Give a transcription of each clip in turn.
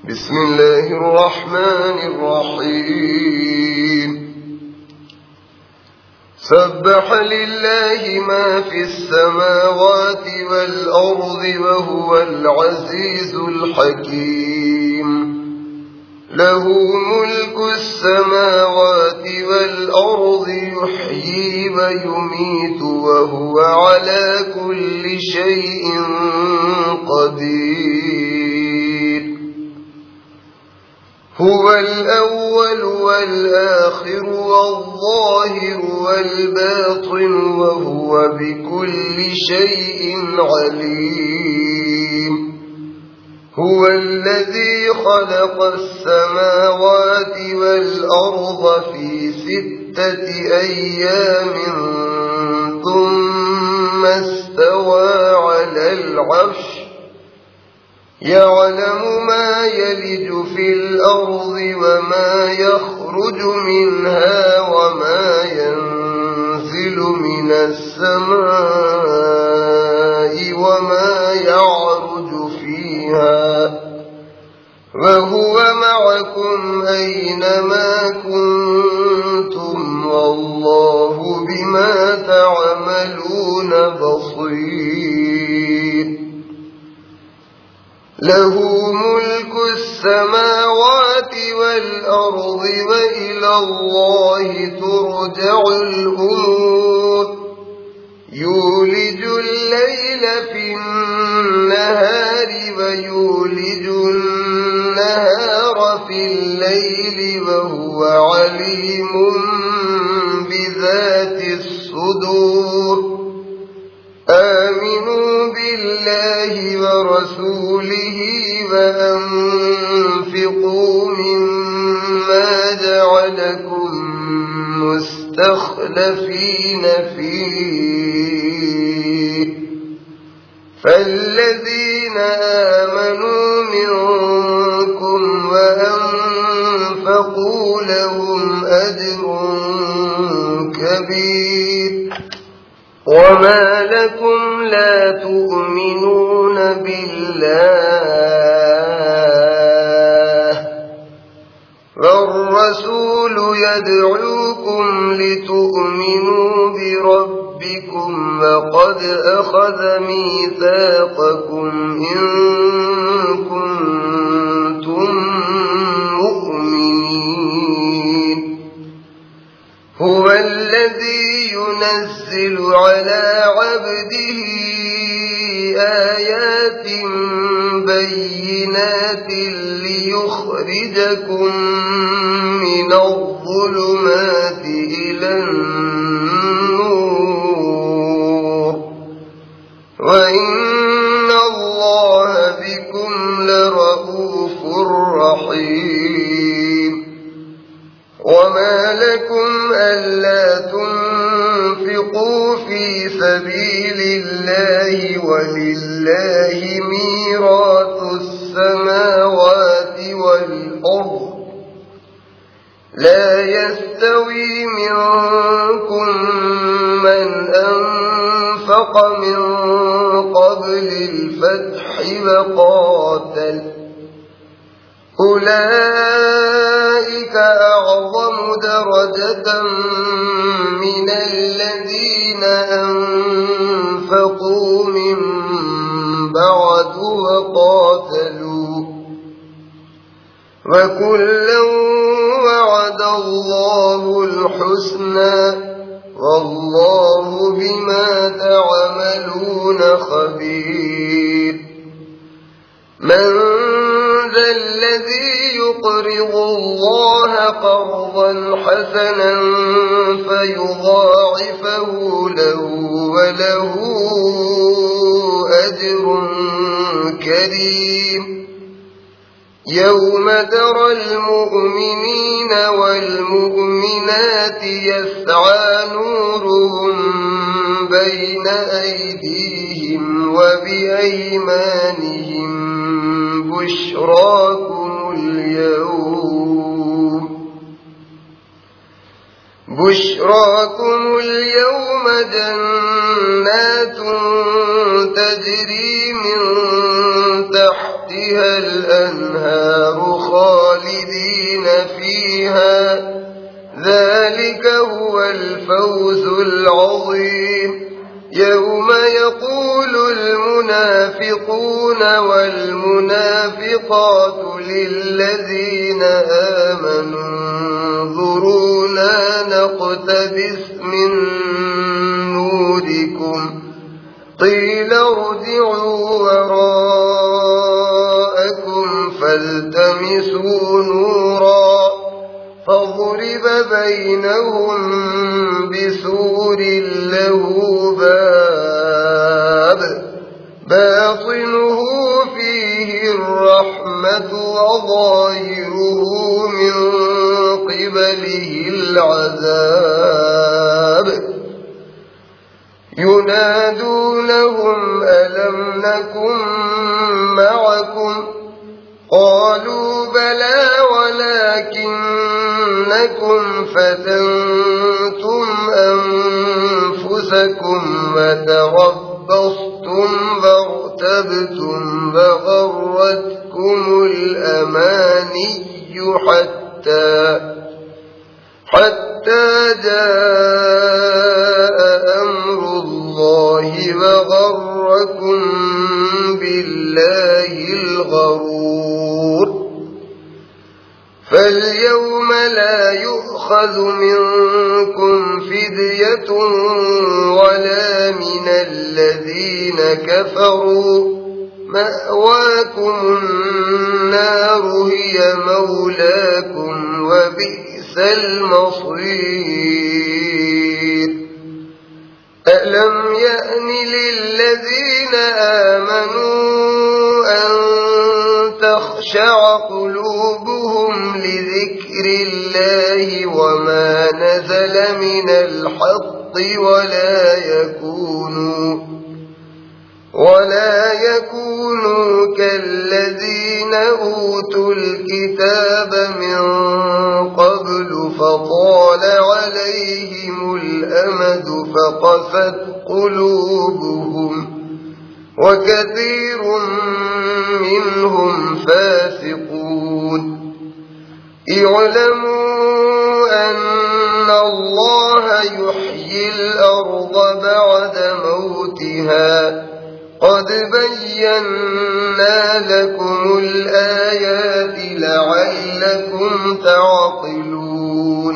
بسم الله الرحمن الرحيم سبح لله ما في السماوات والأرض وهو العزيز الحكيم له ملك السماوات والأرض يحيي ويميت وهو على كل شيء قدير هو الأول والآخر والظاهر والباطن وهو بكل شيء عليم هو الذي خلق السماوات والأرض في 6 أيام ثم استوى على العرش يعلم ما يلج في الأرض وما يخرج منها وما ينزل من السماء وما يعرج فيها وهو معكم أينما كنتم والله بما تعملون بصير له ملك السماوات والأرض وإلى الله ترجع الأمور يولج الليل في النهار ويولج النهار في الليل وهو عليم بذات الصدور آمنوا بالله ورسوله وأنفقوا مما جعلكم مستخلفين فيه فالذين آمنوا منكم وأنفقوا لهم أجر كبير وما لكم لا تؤمنون بالله والرسول يدعوكم لتؤمنوا بربكم وقد أخذ ميثاقكم إن كنتم مؤمنين هو الذي ينزل على عبده آيات بينات ليخرجكم من الظلمات إلى النور وإن الله بكم لرؤوف رحيم وما لكم ألا تنفقوا في سبيل الله ولله ميراث السماوات والأرض لا يستوي منكم من أنفق من قبل الفتح وقاتل أولئك أعظم درجة من الذين أنفقوا من بعد وقاتلوا وكلا وعد الله الحسنى والله بما تعملون خبير من ذا الذي يقرض الله قرضا حسنا فيضاعفه له وله أجر كريم يوم ترى المؤمنين والمؤمنات يسعى نورهم بين أيديهم وبأيمانهم بشراكم اليوم جنات تجري من تحت تحتها الأنهار خالدين فيها ذلك هو الفوز العظيم يوم يقول المنافقون والمنافقات للذين آمنوا انظرونا نقتبس من نوركم قيل ارجعوا وراءكم فالتمسوا نورا فضرب بينهم بسور له باب باطنه فيه الرحمة وظاهره من قبله العذاب ينادونهم ألم نكن معكم قالوا بلى ولكنكم فتنتم أنفسكم وتربصتم وارتبتم وغرتكم الأماني حتى جاء أمر الله وغركم بالله الغرور فاليوم لا يؤخذ منكم فدية ولا من الذين كفروا مأواكم النار هي مولاكم وبئس المصير ألم يأن للذين آمنوا أن تخشع قلوبهم لذكر الله وما نزل من الحق ولا يكونوا كالذين أوتوا الكتاب من قبل فطال عليهم الأمد فقست قلوبهم وكثير منهم فاسقون اعلموا أن الله يحيي الأرض بعد موتها قد بينا لكم الآيات لعلكم تعقلون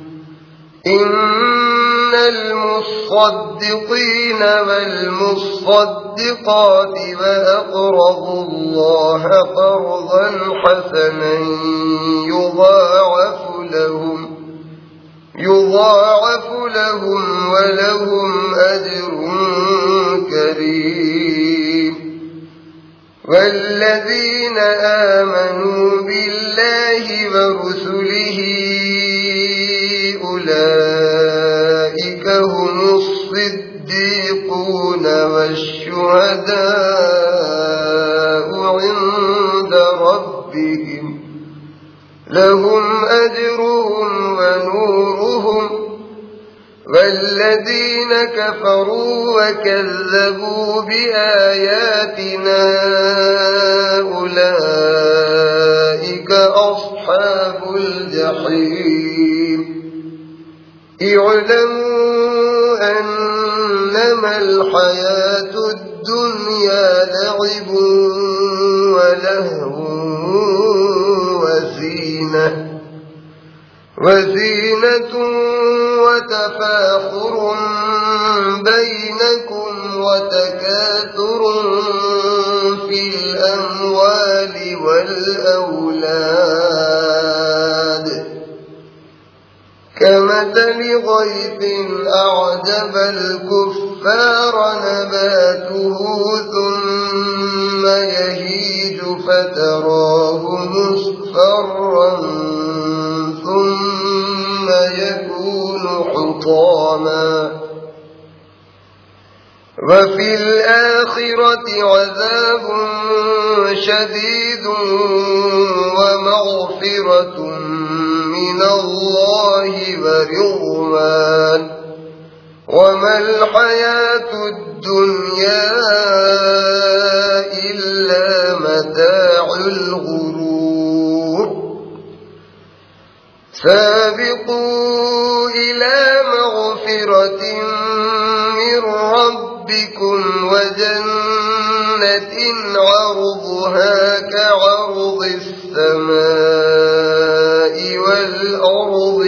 إن المصدقين والمصدقات وأقرضوا الله قرضا حسنا يضاعف لهم ولهم أجر كريم والذين آمنوا بالله ورسله أولئك هم الصديقون والشهداء عند ربهم لهم أجرهم ونورهم والذين كفروا وكذبوا بآياتنا أولئك أصحاب الجحيم اعلموا أنما الحياة الدنيا لعب ولهو وزينة وتفاخر بينكم وتكاثر في الأموال والأولاد كمثل غيث أعجب الكفار نباته ثم يهيج فتراه مصفرا ثم يكون حطاما وفي الآخرة عذاب شديد ومغفرة من الله ورضوان وما الحياة الدنيا إلا متاع سابقوا إلى مغفرة من ربكم وجنة عرضها كعرض السماء والأرض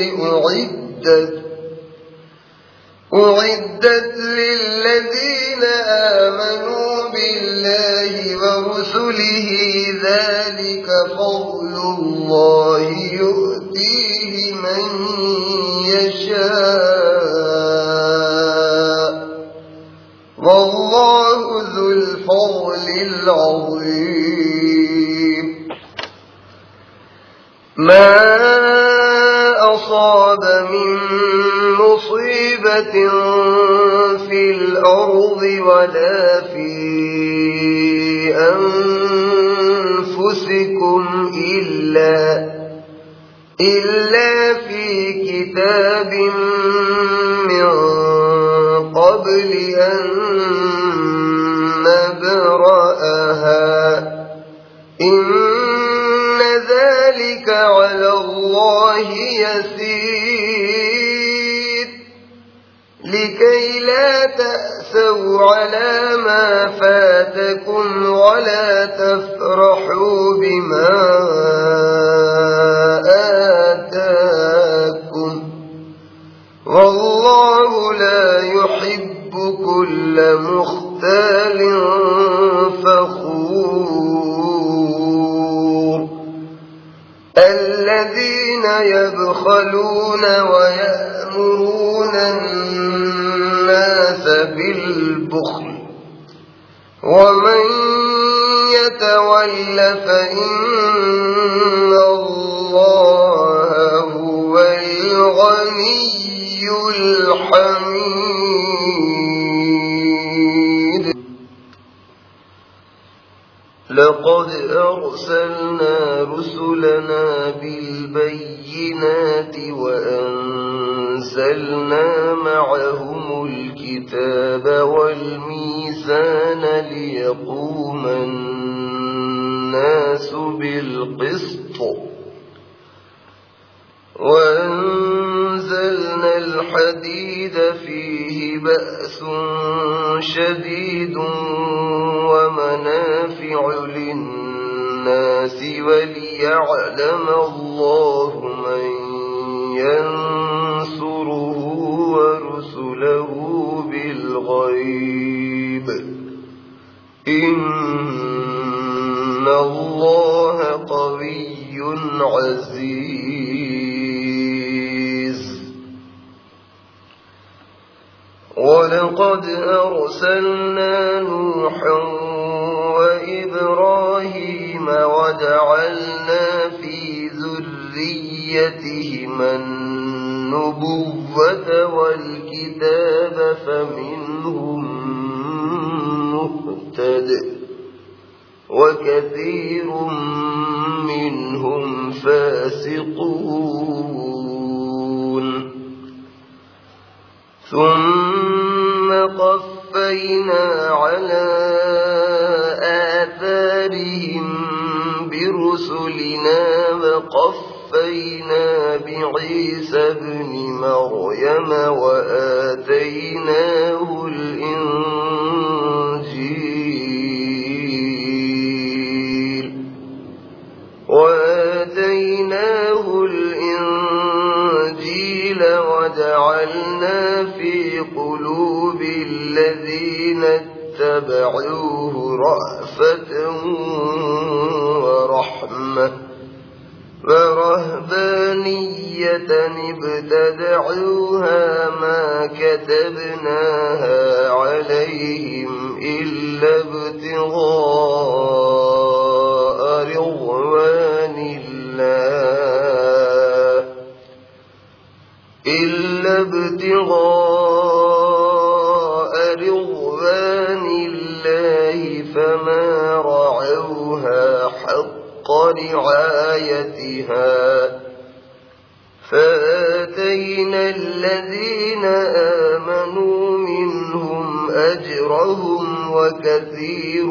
أعدت للذين آمنوا بالله ورسله ذلك فضل الله يؤتيه من يشاء والله ذو الفضل العظيم ما أصاب من مصيبة في الأرض ولا في أنفسكم إلا في كتاب من قبل أن نبرأها إن ذلك على الله يسير لكي لا تأسوا على ما فاتكم ولا تفرحوا بما آتاكم والله لا يحب كل مختال فخور الذين يبخلون ويأمرون الناس بالبخل ومن يتول فإن الله هو الغني الحميد لقد أرسلنا رسلنا بالبينات وأنزلنا معهم الكتاب والميزان ليقوم الناس بالقسط وأنزلنا الحديد فيه بأس شديد ومنافع للناس وليعلم الله من ينصره ورسله بالغيب إن الله قوي عزيز ولقد أرسلنا نوحا وإبراهيم وجعلنا في ذريتهما النبوة والكتاب فمنهم مهتد وكثير منهم فاسقون ثم قفينا على آثارهم برسلنا وقفينا بعيسى ابن مريم وآتيناه الإنجيل وجعلنا في قلوب الذين اتبعوه رأفة ورحمة ورهبانية ابتدعوها ما كتبناها عليهم إلا ابتغاء رضوان الله فما رعوها حق رعايتها فآتينا الذين آمنوا منهم أجرهم وكثير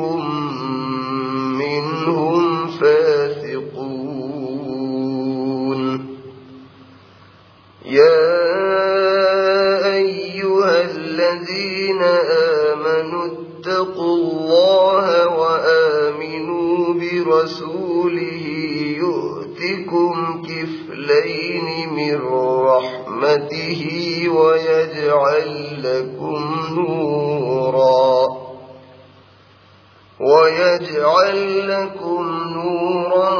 منهم فاسقون ورسوله يؤتكم كفلين من رحمته ويجعل لكم نورا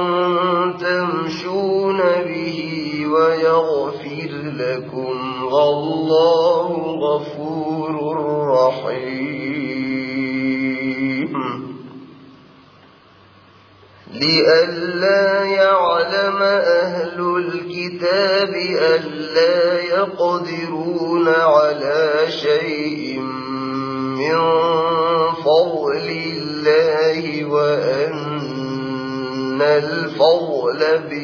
تمشون به ويغفر لكم والله غفور رحيم لئلا يعلم أهل الكتاب ألا يقدرون على شيء من فضل الله وأن الفضل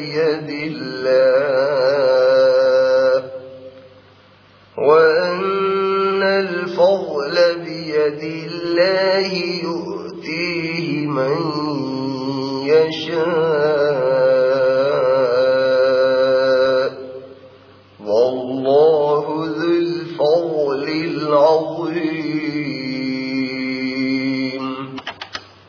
بيد الله يؤتيه من يشاء